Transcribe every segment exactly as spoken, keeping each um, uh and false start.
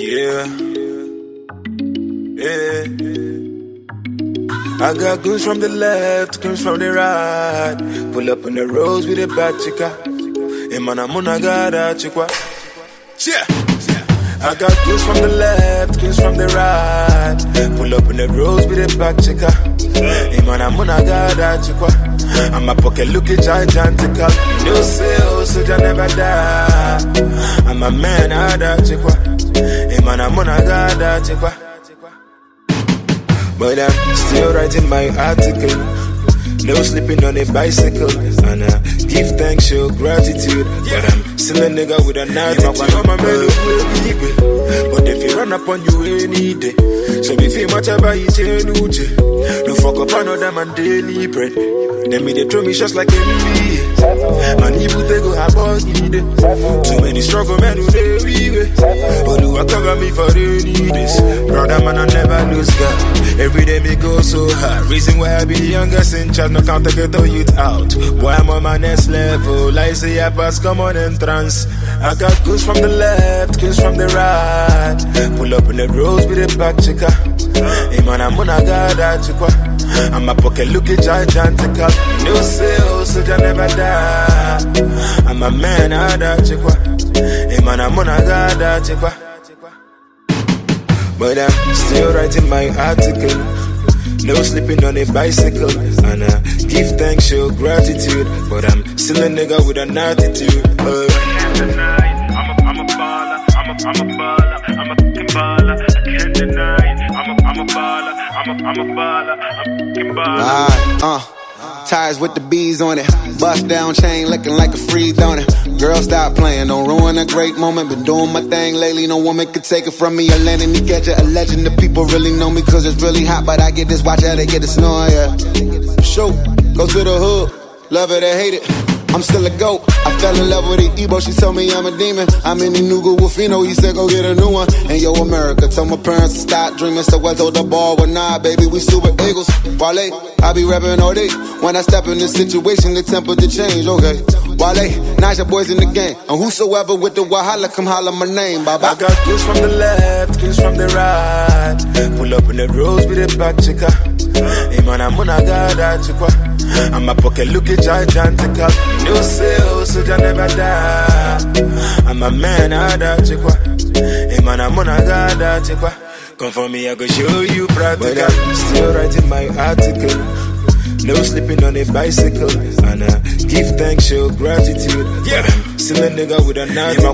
Yeah. Yeah. I got goons from the left, goons from the right. Pull up on the roads with a bad chica. Hey man, I'm gonna get a chica. Yeah. I got goons from the left, goons from the right. Pull up on the roads with a bad chica. Hey man, I'm gonna get a chica. And my pocket looking gigantical. You know, say, oh, soldier never die. I'm a man, I that chica. Hey man, I'm gonna get a chica. But I'm still writing my article. No sleeping on a bicycle. And I give thanks, show gratitude. But I'm still a nigga with an attitude. But if you run up on you any day, so if you much about you, no fuck up another man daily bread. Then me they throw me shots like M B A. Man, you they go have all need it. Too many struggle men who they weave. But do I cover me for any days? Brother man, I never lose God. Every day me go so hard. Reason why I be the youngest in charge, no count to get the youth out. Boy, I'm on my next level. I say I pass, come on entrance. I got goons from the left, goons from the right. Pull up in the roads with a back chica. Hey man, I'm gonna get that chica. And my pocket looking gigantical. You know, say, oh, soldier never die. I'm a man, I that chica. Hey man, I'm gonna get that chica. But I'm still writing my article. No sleeping on a bicycle. And I give thanks, show gratitude. But I'm still a nigga with an attitude. Uh. I'm a, I'm a baller. I'm a, I'm a baller. I'm a fucking baller. I can't deny it. I'm a, I'm a baller. I'm a, I'm a baller. I'm a fucking baller. Alright, uh. Tires with the bees on it. Bust down chain looking like a free donut. Girl, stop playing, don't ruin a great moment. Been doing my thing lately, no woman could take it from me. A letting me catch it, a legend. The people really know me cause it's really hot. But I get this watch out, they get the snow, yeah. Show, go to the hood, love it or hate it. I'm still a goat. I fell in love with the Ebo, she told me I'm a demon. I'm in the Nuga Wolfino, he said go get a new one. And yo, America, told my parents to stop dreaming. So I told the ball, well nah, baby, we super eagles. Wale, I be rapping all day. When I step in this situation, the temperature change, okay. Wale, now your boys in the game. And whosoever with the Wahala, come holler my name, bye-bye. I got goons from the left, goons from the right. Pull up in the roads with a back chica. Hey man, I'm gonna get that chica. And my pocket looking gigantical. You know, say, oh, soldier never die. I'm a man, I that chica. Hey man, I'm gonna get that chica. Come for me, I go show you practical. But I'm still writing my article. No sleeping on a bicycle. And I give thanks, show gratitude. Yeah, I'm still a nigga with an attitude.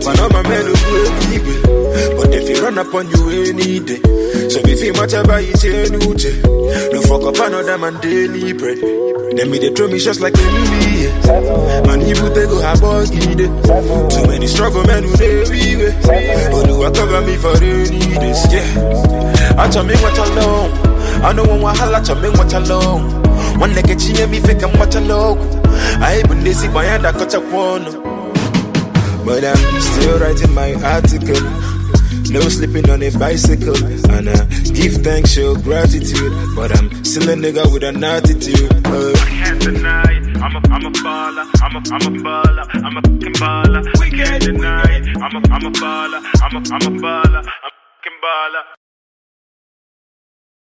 But if you run up on you any day, so if you much about you, no fuck up another man daily bread. Then me they throw me shots like M B A. Man, you they go have all need it. Too many struggle men who they weave. But do I cover me for any days? Yeah, I tell me what alone. I know one wahala, tell me what alone. One leg at you, me fake and watch a logo. I even they see my hand, I cut a one. But I'm still writing my article. No sleeping on a bicycle. And I give thanks, show gratitude. But I'm still a nigga with an attitude. Uh. I can't deny it. I'm a, I'm a baller. I'm a, I'm a baller. I'm a fucking baller. We can't deny it. I'm a, I'm a baller. I'm a, I'm a baller. I'm a fucking baller.